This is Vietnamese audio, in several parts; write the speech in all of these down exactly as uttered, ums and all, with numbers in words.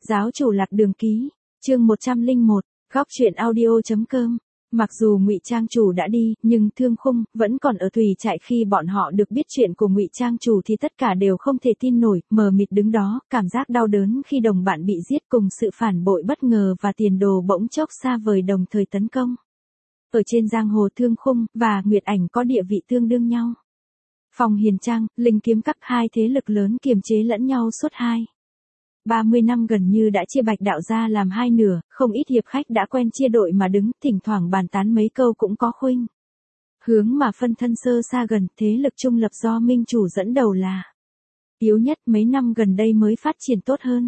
Giáo chủ lạc đường ký, chương một trăm lẻ một, góc truyện audio chấm com. Mặc dù Ngụy Trang chủ đã đi, nhưng Thương Khung vẫn còn ở thủy trại. Khi bọn họ được biết chuyện của Ngụy Trang chủ thì tất cả đều không thể tin nổi, mờ mịt đứng đó, cảm giác đau đớn khi đồng bạn bị giết cùng sự phản bội bất ngờ và tiền đồ bỗng chốc xa vời đồng thời tấn công. Ở trên giang hồ, Thương Khung và Nguyệt Ảnh có địa vị tương đương nhau. Phong Hiền Trang, Linh Kiếm Các, hai thế lực lớn kiềm chế lẫn nhau suốt hai ba mươi năm gần như đã chia Bạch đạo gia làm hai nửa, không ít hiệp khách đã quen chia đội mà đứng, thỉnh thoảng bàn tán mấy câu cũng có khuynh hướng mà phân thân sơ xa gần. Thế lực trung lập do Minh chủ dẫn đầu là yếu nhất, mấy năm gần đây mới phát triển tốt hơn.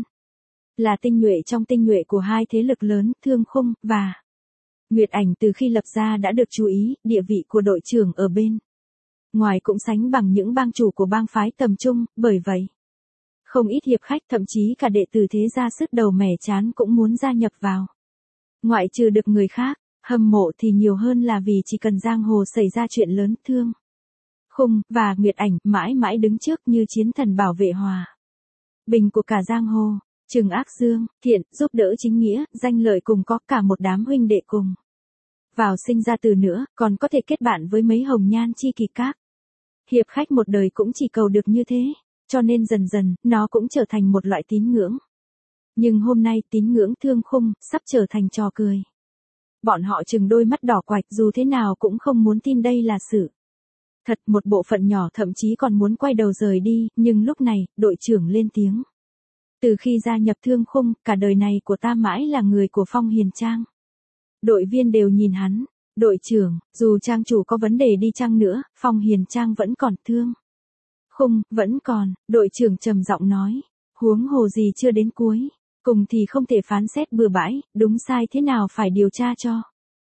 Là tinh nhuệ trong tinh nhuệ của hai thế lực lớn, Thương Khung và Nguyệt Ảnh từ khi lập ra đã được chú ý, địa vị của đội trưởng ở bên ngoài cũng sánh bằng những bang chủ của bang phái tầm trung, bởi vậy không ít hiệp khách, thậm chí cả đệ tử thế gia sứt đầu mẻ chán cũng muốn gia nhập vào. Ngoại trừ được người khác hâm mộ thì nhiều hơn là vì chỉ cần giang hồ xảy ra chuyện lớn, Thương Khung và Nguyệt Ảnh mãi mãi đứng trước như chiến thần bảo vệ hòa bình của cả giang hồ. Trừng ác dương, thiện, giúp đỡ chính nghĩa, danh lợi cùng có, cả một đám huynh đệ cùng vào sinh ra từ nữa, còn có thể kết bạn với mấy hồng nhan chi kỷ các hiệp khách một đời cũng chỉ cầu được như thế. Cho nên dần dần, nó cũng trở thành một loại tín ngưỡng. Nhưng hôm nay tín ngưỡng Thương Khung sắp trở thành trò cười. Bọn họ trừng đôi mắt đỏ quạch, dù thế nào cũng không muốn tin đây là sự thật. Một bộ phận nhỏ thậm chí còn muốn quay đầu rời đi, nhưng lúc này, đội trưởng lên tiếng. Từ khi gia nhập Thương Khung, cả đời này của ta mãi là người của Phong Hiền Trang. Đội viên đều nhìn hắn. Đội trưởng, dù trang chủ có vấn đề đi chăng nữa, Phong Hiền Trang vẫn còn, Thương Khung vẫn còn, đội trưởng trầm giọng nói. Huống hồ gì chưa đến cuối, cùng thì không thể phán xét bừa bãi, đúng sai thế nào phải điều tra cho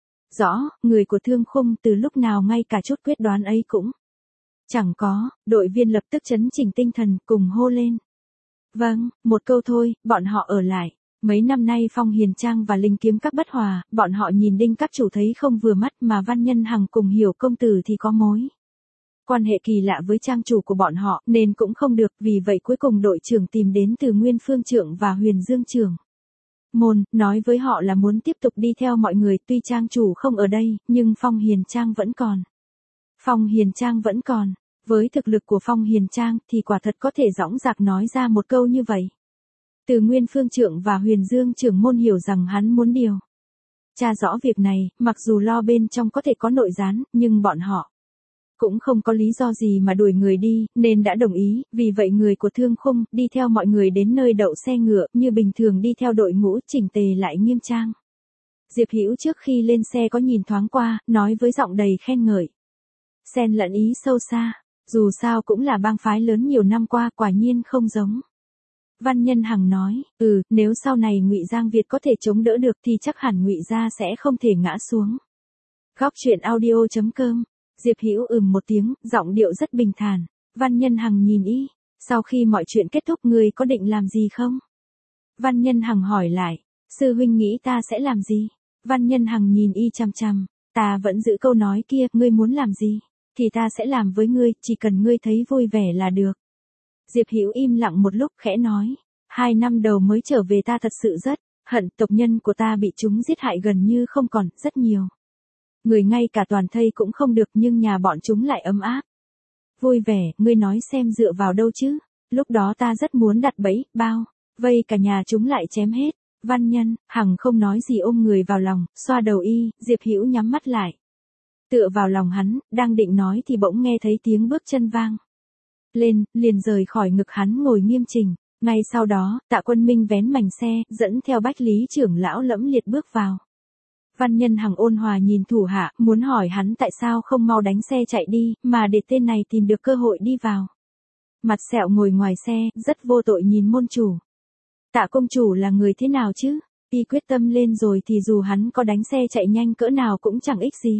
rõ. Người của Thương Khung từ lúc nào ngay cả chút quyết đoán ấy cũng chẳng có. Đội viên lập tức chấn chỉnh tinh thần, cùng hô lên. Vâng, một câu thôi, bọn họ ở lại. Mấy năm nay Phong Hiền Trang và Linh Kiếm Các bất hòa, bọn họ nhìn Đinh các chủ thấy không vừa mắt, mà Văn Nhân Hằng cùng Hiểu công tử thì có mối quan hệ kỳ lạ với trang chủ của bọn họ, nên cũng không được. Vì vậy cuối cùng đội trưởng tìm đến từ Nguyên Phương trưởng và Huyền Dương trưởng môn, nói với họ là muốn tiếp tục đi theo mọi người. Tuy trang chủ không ở đây, nhưng Phong Hiền Trang vẫn còn. Phong Hiền Trang vẫn còn. Với thực lực của Phong Hiền Trang thì quả thật có thể dõng dạc nói ra một câu như vậy. Từ Nguyên Phương trưởng và Huyền Dương trưởng môn hiểu rằng hắn muốn điều tra rõ việc này, mặc dù lo bên trong có thể có nội gián, nhưng bọn họ cũng không có lý do gì mà đuổi người đi, nên đã đồng ý. Vì vậy người của Thương Khung đi theo mọi người đến nơi đậu xe ngựa, như bình thường đi theo đội ngũ chỉnh tề lại nghiêm trang. Diệp Hữu trước khi lên xe có nhìn thoáng qua, nói với giọng đầy khen ngợi, xen lẫn ý sâu xa. Dù sao cũng là bang phái lớn nhiều năm qua, quả nhiên không giống. Văn Nhân Hằng nói, ừ, nếu sau này Ngụy Giang Việt có thể chống đỡ được thì chắc hẳn Ngụy gia sẽ không thể ngã xuống. Góc truyện audio chấm com. Diệp Hữu ừm một tiếng, giọng điệu rất bình thản. Văn Nhân Hằng nhìn y, sau khi mọi chuyện kết thúc ngươi có định làm gì không? Văn Nhân Hằng hỏi lại, sư huynh nghĩ ta sẽ làm gì? Văn Nhân Hằng nhìn y chằm chằm, ta vẫn giữ câu nói kia, ngươi muốn làm gì thì ta sẽ làm với ngươi, chỉ cần ngươi thấy vui vẻ là được. Diệp Hữu im lặng một lúc, khẽ nói, hai năm đầu mới trở về ta thật sự rất hận, tộc nhân của ta bị chúng giết hại gần như không còn, rất nhiều người ngay cả toàn thây cũng không được, nhưng nhà bọn chúng lại ấm áp vui vẻ. Ngươi nói xem dựa vào đâu chứ? Lúc đó ta rất muốn đặt bẫy, bao vây cả nhà chúng lại chém hết. Văn Nhân Hằng không nói gì, ôm người vào lòng, xoa đầu y. Diệp Hữu nhắm mắt lại, tựa vào lòng hắn, đang định nói thì bỗng nghe thấy tiếng bước chân vang lên, liền rời khỏi ngực hắn, ngồi nghiêm chỉnh. Ngay sau đó, Tạ Quân Minh vén mành xe, dẫn theo Bách Lý trưởng lão lẫm liệt bước vào. Văn Nhân Hằng ôn hòa nhìn thủ hạ, muốn hỏi hắn tại sao không mau đánh xe chạy đi, mà để tên này tìm được cơ hội đi vào. Mặt sẹo ngồi ngoài xe, rất vô tội nhìn môn chủ. Tạ công chủ là người thế nào chứ? Y quyết tâm lên rồi thì dù hắn có đánh xe chạy nhanh cỡ nào cũng chẳng ích gì.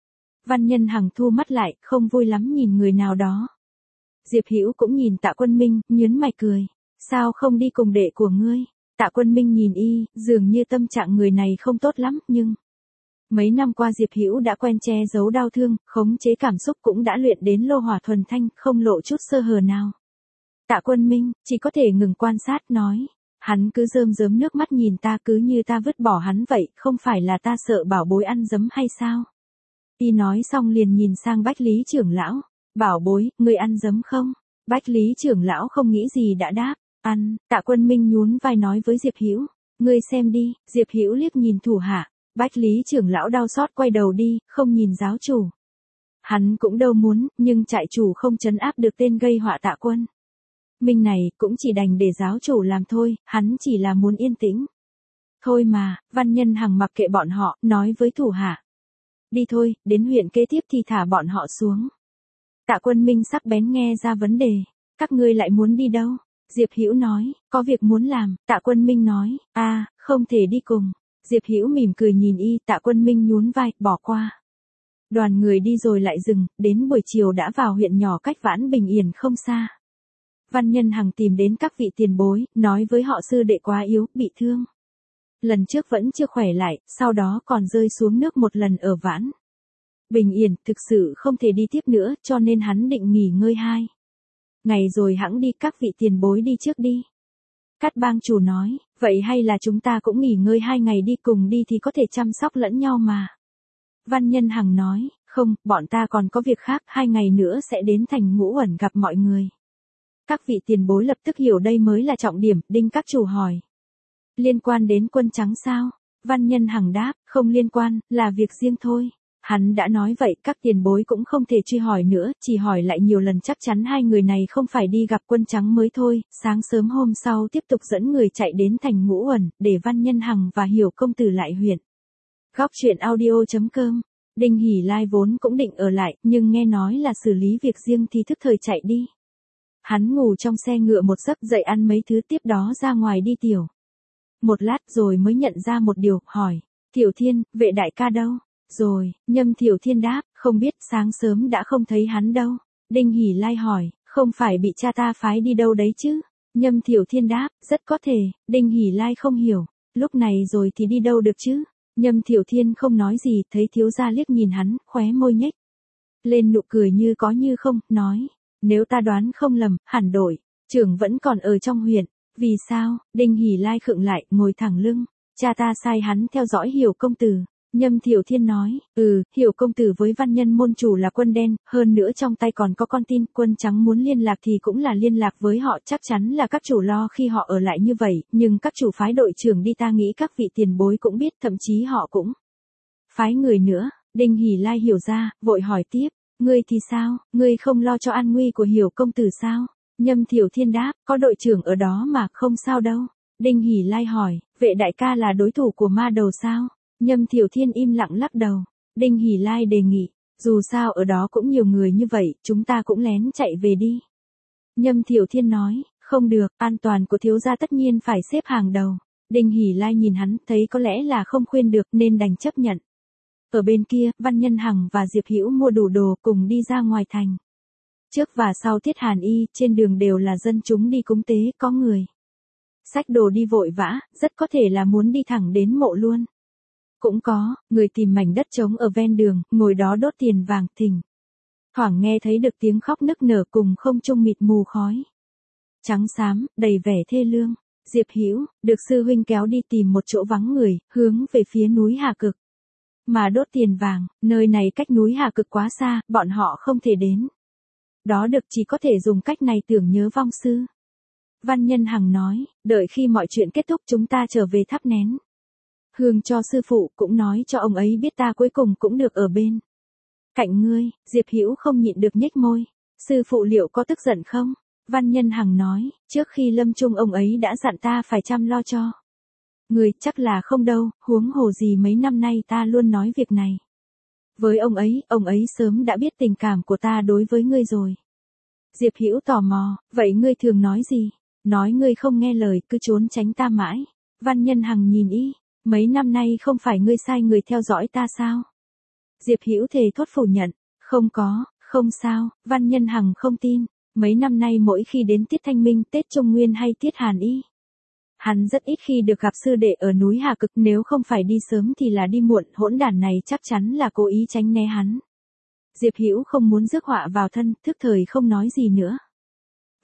Văn Nhân Hằng thu mắt lại, không vui lắm nhìn người nào đó. Diệp Hữu cũng nhìn Tạ Quân Minh, nhớn mày cười. Sao không đi cùng đệ của ngươi? Tạ Quân Minh nhìn y, dường như tâm trạng người này không tốt lắm, nhưng mấy năm qua Diệp Hữu đã quen che giấu đau thương, khống chế cảm xúc, cũng đã luyện đến lô hỏa thuần thanh, không lộ chút sơ hở nào. Tạ Quân Minh chỉ có thể ngừng quan sát, nói, Hắn cứ rơm rớm nước mắt nhìn ta cứ như ta vứt bỏ hắn vậy, không phải là ta sợ bảo bối ăn giấm hay sao? Y nói xong liền nhìn sang Bách Lý trưởng lão, bảo bối, ngươi ăn giấm không? Bách Lý trưởng lão không nghĩ gì đã đáp, ăn. Tạ Quân Minh nhún vai nói với Diệp Hữu, ngươi xem đi. Diệp Hữu liếc nhìn thủ hạ, Bách Lý trưởng lão đau xót quay đầu đi, không nhìn giáo chủ. Hắn cũng đâu muốn, nhưng trại chủ không trấn áp được tên gây họa Tạ Quân Minh này, cũng chỉ đành để giáo chủ làm thôi, hắn chỉ là muốn yên tĩnh. Thôi mà, Văn Nhân Hằng mặc kệ bọn họ, nói với thủ hạ. Đi thôi, đến huyện kế tiếp thì thả bọn họ xuống. Tạ Quân Minh sắc bén nghe ra vấn đề. Các ngươi lại muốn đi đâu? Diệp Hữu nói, có việc muốn làm. Tạ Quân Minh nói, a, à, không thể đi cùng. Diệp Hữu mỉm cười nhìn y, Tạ Quân Minh nhún vai, bỏ qua. Đoàn người đi rồi lại dừng, đến buổi chiều đã vào huyện nhỏ cách Vãn Bình Yên không xa. Văn Nhân Hằng tìm đến các vị tiền bối, nói với họ sư đệ quá yếu, bị thương. Lần trước vẫn chưa khỏe lại, sau đó còn rơi xuống nước một lần ở Vãn Bình Yên, thực sự không thể đi tiếp nữa, cho nên hắn định nghỉ ngơi hai ngày rồi hẵng đi. Các vị tiền bối đi trước đi. Cát Bang chủ nói, vậy hay là chúng ta cũng nghỉ ngơi hai ngày đi, cùng đi thì có thể chăm sóc lẫn nhau mà. Văn Nhân Hằng nói, không, bọn ta còn có việc khác, hai ngày nữa sẽ đến thành Ngũ Uẩn gặp mọi người. Các vị tiền bối lập tức hiểu đây mới là trọng điểm. Đinh các chủ hỏi, liên quan đến Quân Trắng sao? Văn Nhân Hằng đáp, không liên quan, là việc riêng thôi. Hắn đã nói vậy, các tiền bối cũng không thể truy hỏi nữa, chỉ hỏi lại nhiều lần chắc chắn hai người này không phải đi gặp Quân Trắng mới thôi. Sáng sớm hôm sau tiếp tục dẫn người chạy đến thành Ngũ Uẩn, để Văn Nhân Hằng và Hiểu công tử lại huyện. Góc truyện audio chấm com. Đinh Hỷ Lai vốn cũng định ở lại, nhưng nghe nói là xử lý việc riêng thì thức thời chạy đi. Hắn ngủ trong xe ngựa một giấc, dậy ăn mấy thứ, tiếp đó ra ngoài đi tiểu. Một lát rồi mới nhận ra một điều, hỏi, Tiểu Thiên, vệ đại ca đâu? Rồi, Nhâm Tiểu Thiên đáp, không biết, sáng sớm đã không thấy hắn đâu. Đinh Hỷ Lai hỏi, không phải bị cha ta phái đi đâu đấy chứ? Nhâm Tiểu Thiên đáp, rất có thể. Đinh Hỷ Lai không hiểu, lúc này rồi thì đi đâu được chứ? Nhâm Tiểu Thiên không nói gì, thấy thiếu gia liếc nhìn hắn, khóe môi nhếch lên nụ cười như có như không, nói, nếu ta đoán không lầm, hẳn đội trưởng vẫn còn ở trong huyện. Vì sao? Đinh Hỷ Lai khựng lại, ngồi thẳng lưng. Cha ta sai hắn theo dõi Hiểu công tử. Nhâm Tiểu Thiên nói, ừ, Hiểu công tử với Văn Nhân môn chủ là quân đen, hơn nữa trong tay còn có con tin. Quân Trắng muốn liên lạc thì cũng là liên lạc với họ, chắc chắn là các chủ lo khi họ ở lại như vậy, nhưng các chủ phái đội trưởng đi, ta nghĩ các vị tiền bối cũng biết, thậm chí họ cũng phái người nữa. Đinh Hỷ Lai hiểu ra, vội hỏi tiếp, ngươi thì sao, ngươi không lo cho an nguy của Hiểu công tử sao? Nhâm Tiểu Thiên đáp, có đội trưởng ở đó mà, không sao đâu. Đinh Hỷ Lai hỏi, vệ đại ca là đối thủ của ma đầu sao? Nhâm Tiểu Thiên im lặng lắc đầu. Đinh Hỷ Lai đề nghị, dù sao ở đó cũng nhiều người như vậy, chúng ta cũng lén chạy về đi. Nhâm Tiểu Thiên nói, không được, an toàn của thiếu gia tất nhiên phải xếp hàng đầu. Đinh Hỷ Lai nhìn hắn, thấy có lẽ là không khuyên được nên đành chấp nhận. Ở bên kia, Văn Nhân Hằng và Diệp Hữu mua đủ đồ cùng đi ra ngoài thành. Trước và sau Tiết Hàn Y, trên đường đều là dân chúng đi cúng tế, có người xách đồ đi vội vã, rất có thể là muốn đi thẳng đến mộ luôn. Cũng có, người tìm mảnh đất trống ở ven đường, ngồi đó đốt tiền vàng, thỉnh thoảng nghe thấy được tiếng khóc nức nở cùng không trung mịt mù khói trắng xám, đầy vẻ thê lương. Diệp Hữu được sư huynh kéo đi tìm một chỗ vắng người, hướng về phía núi Hà Cực. Mà đốt tiền vàng, nơi này cách núi Hà Cực quá xa, bọn họ không thể đến. Đó được, chỉ có thể dùng cách này tưởng nhớ vong sư. Văn Nhân Hằng nói, đợi khi mọi chuyện kết thúc chúng ta trở về thắp nén hương cho sư phụ, cũng nói cho ông ấy biết ta cuối cùng cũng được ở bên cạnh ngươi. Diệp Hữu không nhịn được nhếch môi. Sư phụ liệu có tức giận không? Văn Nhân Hằng nói, trước khi lâm chung ông ấy đã dặn ta phải chăm lo cho người, chắc là không đâu, huống hồ gì mấy năm nay ta luôn nói việc này với ông ấy, ông ấy sớm đã biết tình cảm của ta đối với ngươi rồi. Diệp Hữu tò mò, vậy ngươi thường nói gì? Nói ngươi không nghe lời, cứ trốn tránh ta mãi. Văn Nhân Hằng nhìn y, mấy năm nay không phải ngươi sai người theo dõi ta sao? Diệp Hữu thề thốt phủ nhận, không có, không sao. Văn Nhân Hằng không tin, mấy năm nay mỗi khi đến Tiết Thanh Minh, Tết Trung Nguyên hay Tiết Hàn Y, hắn rất ít khi được gặp sư đệ ở núi Hà Cực, nếu không phải đi sớm thì là đi muộn, hỗn đản này chắc chắn là cố ý tránh né hắn. Diệp Hữu không muốn rước họa vào thân, thức thời không nói gì nữa.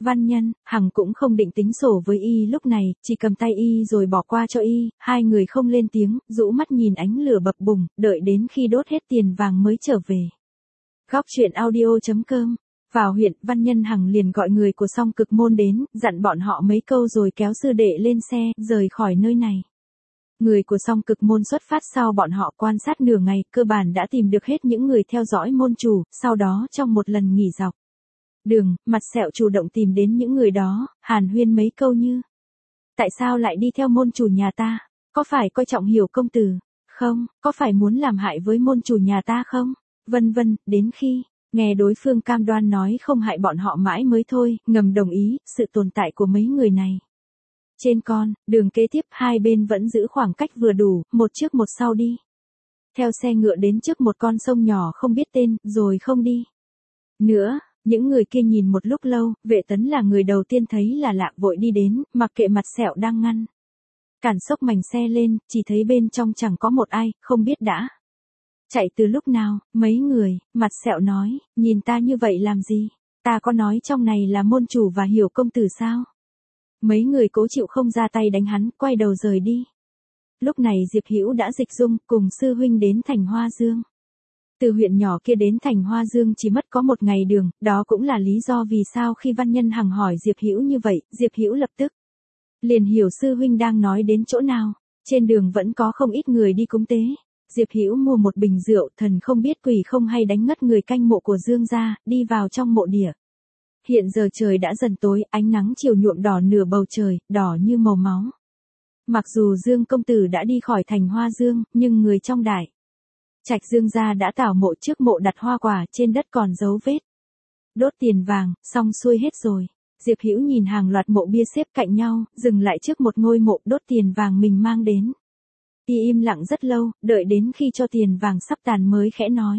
Văn Nhân, Hằng cũng không định tính sổ với y lúc này, chỉ cầm tay y rồi bỏ qua cho y, hai người không lên tiếng, rũ mắt nhìn ánh lửa bập bùng, đợi đến khi đốt hết tiền vàng mới trở về. Góc truyện audio chấm com. Vào huyện, Văn Nhân Hằng liền gọi người của Song Cực Môn đến, dặn bọn họ mấy câu rồi kéo sư đệ lên xe, rời khỏi nơi này. Người của Song Cực Môn xuất phát sau bọn họ quan sát nửa ngày, cơ bản đã tìm được hết những người theo dõi môn chủ, sau đó trong một lần nghỉ dọc đường, Mặt Sẹo chủ động tìm đến những người đó, hàn huyên mấy câu như: tại sao lại đi theo môn chủ nhà ta? Có phải coi trọng Hiểu công tử không? Có phải muốn làm hại với môn chủ nhà ta không? Vân vân, đến khi nghe đối phương cam đoan nói không hại bọn họ mãi mới thôi, ngầm đồng ý sự tồn tại của mấy người này. Trên con đường kế tiếp, hai bên vẫn giữ khoảng cách vừa đủ, một trước một sau đi. Theo xe ngựa đến trước một con sông nhỏ không biết tên, rồi không đi nữa. Những người kia nhìn một lúc lâu, Vệ Tấn là người đầu tiên thấy là lạ, vội đi đến, mặc kệ Mặt Sẹo đang ngăn cản xốc mảnh xe lên, chỉ thấy bên trong chẳng có một ai, không biết đã chạy từ lúc nào. Mấy người, Mặt Sẹo nói, nhìn ta như vậy làm gì? Ta có nói trong này là môn chủ và Hiểu công tử sao? Mấy người cố chịu không ra tay đánh hắn, quay đầu rời đi. Lúc này Diệp Hữu đã dịch dung cùng sư huynh đến thành Hoa Dương. Từ huyện nhỏ kia đến thành Hoa Dương chỉ mất có một ngày đường, đó cũng là lý do vì sao khi Văn Nhân Hằng hỏi Diệp Hữu như vậy, Diệp Hữu lập tức liền hiểu sư huynh đang nói đến chỗ nào. Trên đường vẫn có không ít người đi cúng tế. Diệp Hữu mua một bình rượu, thần không biết quỷ không hay đánh ngất người canh mộ của Dương gia, đi vào trong mộ địa. Hiện giờ trời đã dần tối, ánh nắng chiều nhuộm đỏ nửa bầu trời, đỏ như màu máu. Mặc dù Dương công tử đã đi khỏi thành Hoa Dương, nhưng người trong đại trạch Dương gia đã tảo mộ, trước mộ đặt hoa quả, trên đất còn dấu vết đốt tiền vàng, xong xuôi hết rồi. Diệp Hữu nhìn hàng loạt mộ bia xếp cạnh nhau, dừng lại trước một ngôi mộ đốt tiền vàng mình mang đến. Y im lặng rất lâu, đợi đến khi cho tiền vàng sắp tàn mới khẽ nói: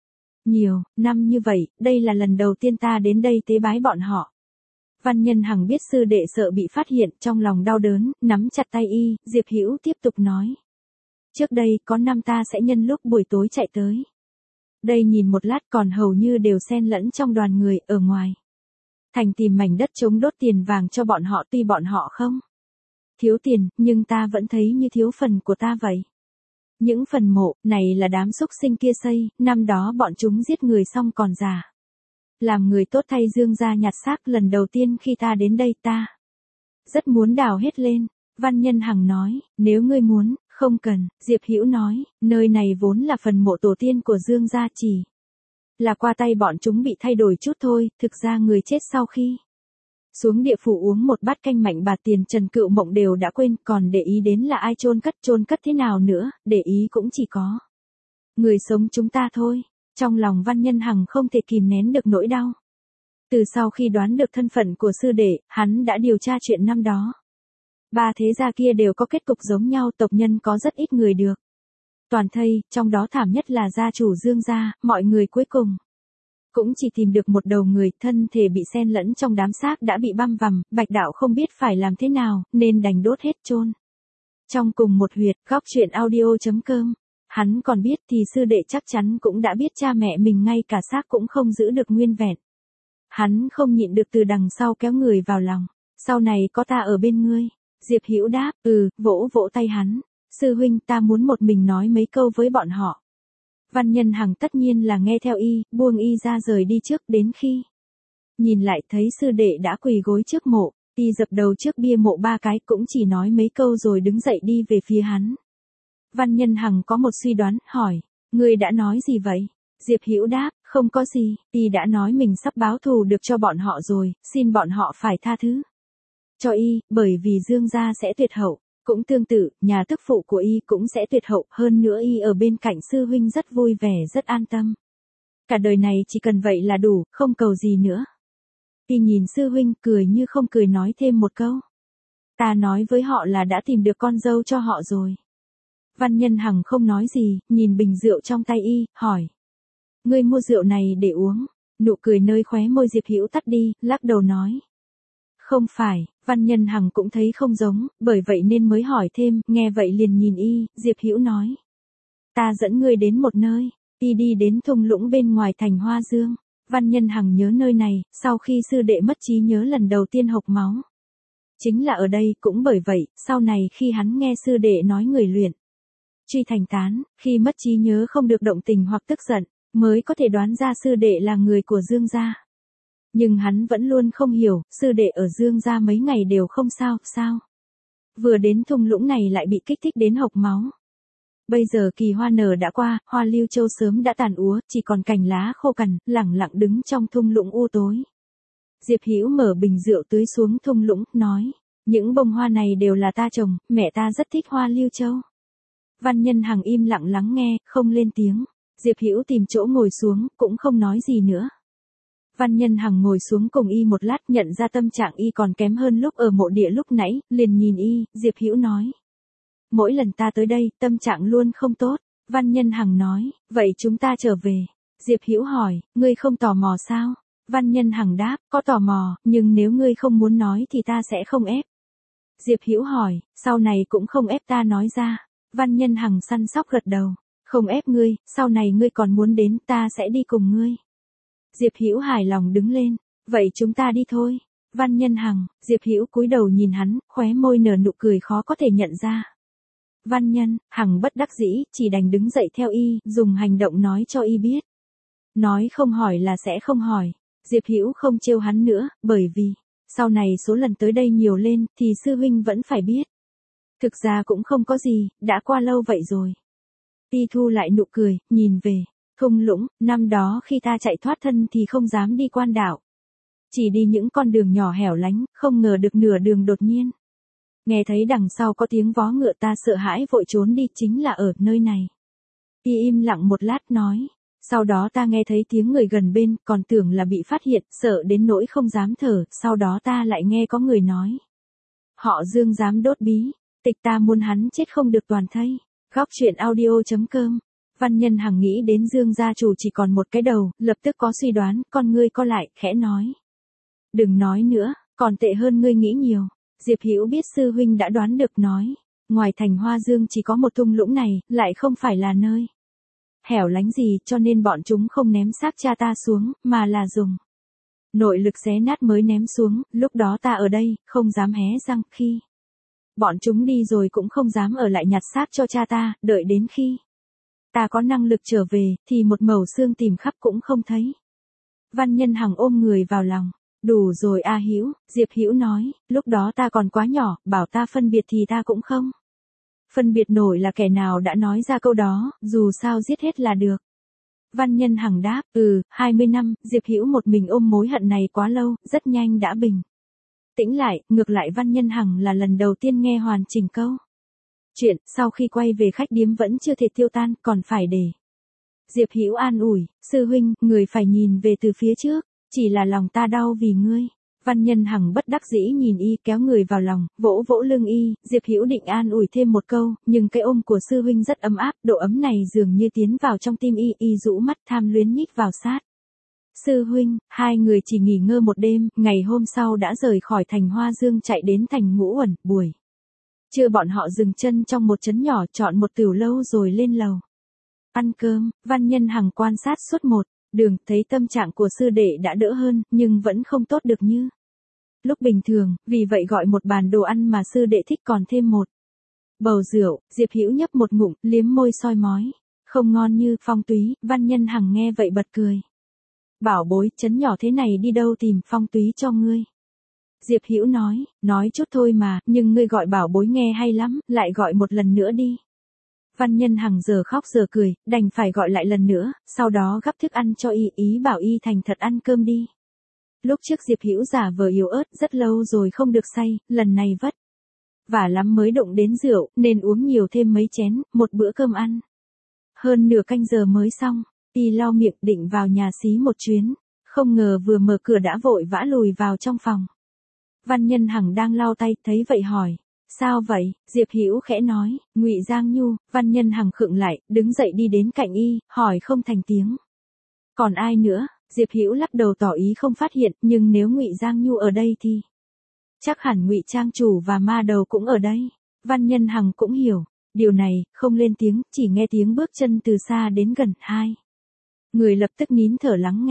nhiều năm như vậy, đây là lần đầu tiên ta đến đây tế bái bọn họ. Văn Nhân Hằng biết sư đệ sợ bị phát hiện, trong lòng đau đớn, nắm chặt tay y. Diệp Hữu tiếp tục nói: trước đây, có năm ta sẽ nhân lúc buổi tối chạy tới đây nhìn một lát, còn hầu như đều xen lẫn trong đoàn người, ở ngoài thành tìm mảnh đất trống đốt tiền vàng cho bọn họ. Tuy bọn họ không thiếu tiền, nhưng ta vẫn thấy như thiếu phần của ta vậy. Những phần mộ này là đám súc sinh kia xây, năm đó bọn chúng giết người xong còn giả làm người tốt thay Dương gia nhặt xác. Lần đầu tiên khi ta đến đây, ta rất muốn đào hết lên. Văn Nhân Hằng nói: nếu ngươi muốn, không cần. Diệp Hữu nói: nơi này vốn là phần mộ tổ tiên của Dương gia, chỉ là qua tay bọn chúng bị thay đổi chút thôi. Thực ra người chết sau khi xuống địa phủ uống một bát canh mạnh bạt tiền, Trần Cựu Mộng đều đã quên, còn để ý đến là ai chôn cất, chôn cất thế nào nữa, để ý cũng chỉ có người sống chúng ta thôi. Trong lòng Văn Nhân Hằng không thể kìm nén được nỗi đau. Từ sau khi đoán được thân phận của sư đệ, hắn đã điều tra chuyện năm đó. Ba thế gia kia đều có kết cục giống nhau, tộc nhân có rất ít người được toàn thây, trong đó thảm nhất là gia chủ Dương gia. Mọi người cuối cùng cũng chỉ tìm được một đầu người, thân thể bị xen lẫn trong đám xác đã bị băm vằm. Bạch đạo không biết phải làm thế nào, nên đành đốt hết chôn trong cùng một huyệt. Góc truyện audio chấm com. Hắn còn biết thì sư đệ chắc chắn cũng đã biết cha mẹ mình ngay cả xác cũng không giữ được nguyên vẹn. Hắn không nhịn được từ đằng sau kéo người vào lòng. Sau này có ta ở bên ngươi. Diệp Hữu đáp: ừ, vỗ vỗ tay hắn. Sư huynh, ta muốn một mình nói mấy câu với bọn họ. Văn Nhân Hằng tất nhiên là nghe theo y, buông y ra rời đi trước. Đến khi nhìn lại thấy sư đệ đã quỳ gối trước mộ, y dập đầu trước bia mộ ba cái, cũng chỉ nói mấy câu rồi đứng dậy đi về phía hắn. Văn Nhân Hằng có một suy đoán, hỏi: ngươi đã nói gì vậy? Diệp Hữu đáp: không có gì, y đã nói mình sắp báo thù được cho bọn họ rồi, xin bọn họ phải tha thứ cho y, bởi vì Dương gia sẽ tuyệt hậu. Cũng tương tự, nhà tức phụ của y cũng sẽ tuyệt hậu, hơn nữa y ở bên cạnh sư huynh rất vui vẻ, rất an tâm. Cả đời này chỉ cần vậy là đủ, không cầu gì nữa. Y nhìn sư huynh, cười như không cười, nói thêm một câu: ta nói với họ là đã tìm được con dâu cho họ rồi. Văn Nhân Hằng không nói gì, nhìn bình rượu trong tay y, hỏi: ngươi mua rượu này để uống? Nụ cười nơi khóe môi Diệp Hữu tắt đi, lắc đầu nói: không phải. Văn Nhân Hằng cũng thấy không giống, bởi vậy nên mới hỏi thêm. Nghe vậy liền nhìn y. Diệp Hữu nói: ta dẫn ngươi đến một nơi. Y đi đến thung lũng bên ngoài thành Hoa Dương. Văn Nhân Hằng nhớ nơi này, sau khi sư đệ mất trí nhớ lần đầu tiên hộc máu. Chính là ở đây, cũng bởi vậy, sau này khi hắn nghe sư đệ nói người luyện truy thành tán, khi mất trí nhớ không được động tình hoặc tức giận, mới có thể đoán ra sư đệ là người của Dương gia. Nhưng hắn vẫn luôn không hiểu, sư đệ ở Dương gia mấy ngày đều không sao, sao? Vừa đến thung lũng này lại bị kích thích đến hộc máu. Bây giờ kỳ hoa nở đã qua, hoa lưu châu sớm đã tàn úa, chỉ còn cành lá khô cằn, lẳng lặng đứng trong thung lũng u tối. Diệp Hữu mở bình rượu tưới xuống thung lũng, nói, những bông hoa này đều là ta trồng, mẹ ta rất thích hoa lưu châu. Văn Nhân Hằng im lặng lắng nghe, không lên tiếng. Diệp Hữu tìm chỗ ngồi xuống, cũng không nói gì nữa. Văn Nhân Hằng ngồi xuống cùng y một lát, nhận ra tâm trạng y còn kém hơn lúc ở mộ địa lúc nãy, liền nhìn y, Diệp Hữu nói. Mỗi lần ta tới đây, tâm trạng luôn không tốt. Văn Nhân Hằng nói, vậy chúng ta trở về. Diệp Hữu hỏi, ngươi không tò mò sao? Văn Nhân Hằng đáp, có tò mò, nhưng nếu ngươi không muốn nói thì ta sẽ không ép. Diệp Hữu hỏi, sau này cũng không ép ta nói ra. Văn Nhân Hằng săn sóc gật đầu, không ép ngươi, sau này ngươi còn muốn đến, ta sẽ đi cùng ngươi. Diệp Hữu hài lòng đứng lên, vậy chúng ta đi thôi. Văn Nhân Hằng, Diệp Hữu cúi đầu nhìn hắn, khóe môi nở nụ cười khó có thể nhận ra. Văn Nhân Hằng bất đắc dĩ, chỉ đành đứng dậy theo y, dùng hành động nói cho y biết. Nói không hỏi là sẽ không hỏi. Diệp Hữu không trêu hắn nữa, bởi vì, sau này số lần tới đây nhiều lên, thì sư huynh vẫn phải biết. Thực ra cũng không có gì, đã qua lâu vậy rồi. Y thu lại nụ cười, nhìn về thung lũng, năm đó khi ta chạy thoát thân thì không dám đi quan đảo. Chỉ đi những con đường nhỏ hẻo lánh, không ngờ được nửa đường đột nhiên. Nghe thấy đằng sau có tiếng vó ngựa, ta sợ hãi vội trốn đi, chính là ở nơi này. Y im lặng một lát nói. Sau đó ta nghe thấy tiếng người gần bên, còn tưởng là bị phát hiện, sợ đến nỗi không dám thở, sau đó ta lại nghe có người nói. Họ Dương dám đốt bí, tịch ta muốn hắn chết không được toàn thây. Góc truyện audio chấm com. Văn Nhân Hằng nghĩ đến Dương gia chủ chỉ còn một cái đầu, lập tức có suy đoán, con ngươi co lại, khẽ nói. Đừng nói nữa, còn tệ hơn ngươi nghĩ nhiều. Diệp Hữu biết sư huynh đã đoán được, nói. Ngoài thành Hoa Dương chỉ có một thung lũng này, lại không phải là nơi hẻo lánh gì, cho nên bọn chúng không ném xác cha ta xuống, mà là dùng nội lực xé nát mới ném xuống. Lúc đó ta ở đây, không dám hé răng, khi bọn chúng đi rồi cũng không dám ở lại nhặt xác cho cha ta, đợi đến khi ta có năng lực trở về, thì một mẩu xương tìm khắp cũng không thấy. Văn Nhân Hằng ôm người vào lòng. Đủ rồi A Hữu, Diệp Hữu nói, lúc đó ta còn quá nhỏ, bảo ta phân biệt thì ta cũng không phân biệt nổi là kẻ nào đã nói ra câu đó, dù sao giết hết là được. Văn Nhân Hằng đáp, ừ, hai mươi năm, Diệp Hữu một mình ôm mối hận này quá lâu, rất nhanh đã bình tĩnh lại, ngược lại Văn Nhân Hằng là lần đầu tiên nghe hoàn chỉnh câu chuyện, sau khi quay về khách điếm vẫn chưa thể tiêu tan, còn phải để Diệp Hữu an ủi, sư huynh, người phải nhìn về từ phía trước, chỉ là lòng ta đau vì ngươi. Văn Nhân Hằng bất đắc dĩ nhìn y, kéo người vào lòng, vỗ vỗ lưng y. Diệp Hữu định an ủi thêm một câu, nhưng cái ôm của sư huynh rất ấm áp, độ ấm này dường như tiến vào trong tim y, y rũ mắt tham luyến nhích vào sát. Sư huynh, hai người chỉ nghỉ ngơi một đêm, ngày hôm sau đã rời khỏi thành Hoa Dương chạy đến thành Ngũ Uẩn. Buổi trưa bọn họ dừng chân trong một trấn nhỏ, chọn một tửu lâu rồi lên lầu ăn cơm. Văn Nhân Hằng quan sát suốt một đường, thấy tâm trạng của sư đệ đã đỡ hơn, nhưng vẫn không tốt được như lúc bình thường, vì vậy gọi một bàn đồ ăn mà sư đệ thích, còn thêm một bầu rượu. Diệp Hữu nhấp một ngụm, liếm môi soi mói, không ngon như Phong Túy. Văn Nhân Hằng nghe vậy bật cười. Bảo bối, trấn nhỏ thế này đi đâu tìm Phong Túy cho ngươi? Diệp Hữu nói, nói chút thôi mà, nhưng ngươi gọi bảo bối nghe hay lắm, lại gọi một lần nữa đi. Văn Nhân Hằng giờ khóc giờ cười, đành phải gọi lại lần nữa, sau đó gắp thức ăn cho y, ý bảo y thành thật ăn cơm đi. Lúc trước Diệp Hữu giả vờ yếu ớt, rất lâu rồi không được say, lần này vất vả lắm mới đụng đến rượu, nên uống nhiều thêm mấy chén, một bữa cơm ăn hơn nửa canh giờ mới xong. Y lau miệng định vào nhà xí một chuyến, không ngờ vừa mở cửa đã vội vã lùi vào trong phòng. Văn Nhân Hằng đang lau tay, thấy vậy hỏi. Sao vậy? Diệp Hữu khẽ nói, Ngụy Giang Nhu. Văn Nhân Hằng khựng lại, đứng dậy đi đến cạnh y, hỏi không thành tiếng. Còn ai nữa? Diệp Hữu lắc đầu tỏ ý không phát hiện, nhưng nếu Ngụy Giang Nhu ở đây thì chắc hẳn Ngụy Trang chủ và Ma Đầu cũng ở đây. Văn Nhân Hằng cũng hiểu điều này, không lên tiếng, chỉ nghe tiếng bước chân từ xa đến gần. Hai người lập tức nín thở lắng nghe.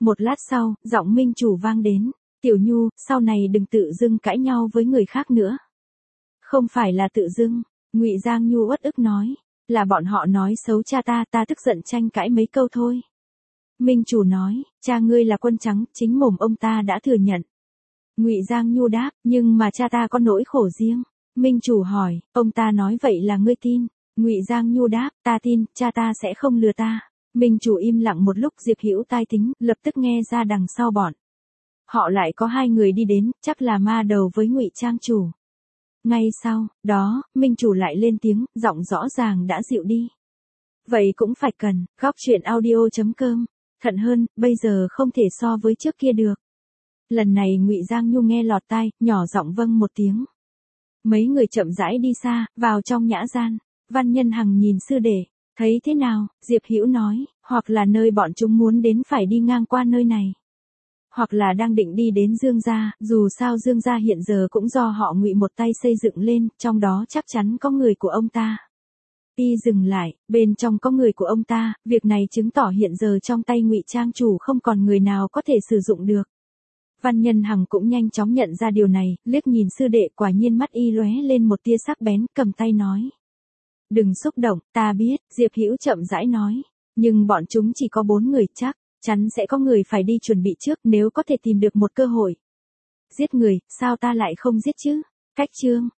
Một lát sau, giọng Minh Chủ vang đến, Tiểu Nhu, sau này đừng tự dưng cãi nhau với người khác nữa. Không phải là tự dưng, Ngụy Giang Nhu uất ức nói, là bọn họ nói xấu cha ta, ta tức giận tranh cãi mấy câu thôi. Minh Chủ nói, cha ngươi là quân trắng, chính mồm ông ta đã thừa nhận. Ngụy Giang Nhu đáp, nhưng mà cha ta có nỗi khổ riêng. Minh Chủ hỏi, ông ta nói vậy là ngươi tin? Ngụy Giang Nhu đáp, ta tin, cha ta sẽ không lừa ta. Minh Chủ im lặng một lúc, Diệp Hữu tai tính, lập tức nghe ra đằng sau bọn họ lại có hai người đi đến, chắc là ma đầu với Ngụy Trang chủ. Ngay sau đó, Minh Chủ lại lên tiếng, giọng rõ ràng đã dịu đi. Vậy cũng phải cần, góc truyện audio chấm com. Thận hơn, bây giờ không thể so với trước kia được. Lần này Ngụy Giang Nhu nghe lọt tai, nhỏ giọng vâng một tiếng. Mấy người chậm rãi đi xa, vào trong nhã gian. Văn Nhân Hằng nhìn sư đệ, thấy thế nào? Diệp Hữu nói, hoặc là nơi bọn chúng muốn đến phải đi ngang qua nơi này, hoặc là đang định đi đến Dương gia, dù sao Dương gia hiện giờ cũng do họ Ngụy một tay xây dựng lên, trong đó chắc chắn có người của ông ta. Y dừng lại, bên trong có người của ông ta, việc này chứng tỏ hiện giờ trong tay Ngụy Trang chủ không còn người nào có thể sử dụng được. Văn Nhân Hằng cũng nhanh chóng nhận ra điều này, liếc nhìn sư đệ, quả nhiên mắt y lóe lên một tia sắc bén, cầm tay nói. Đừng xúc động, ta biết, Diệp Hữu chậm rãi nói, nhưng bọn chúng chỉ có bốn người, chắc chắn sẽ có người phải đi chuẩn bị trước, nếu có thể tìm được một cơ hội giết người, sao ta lại không giết chứ? Cách chương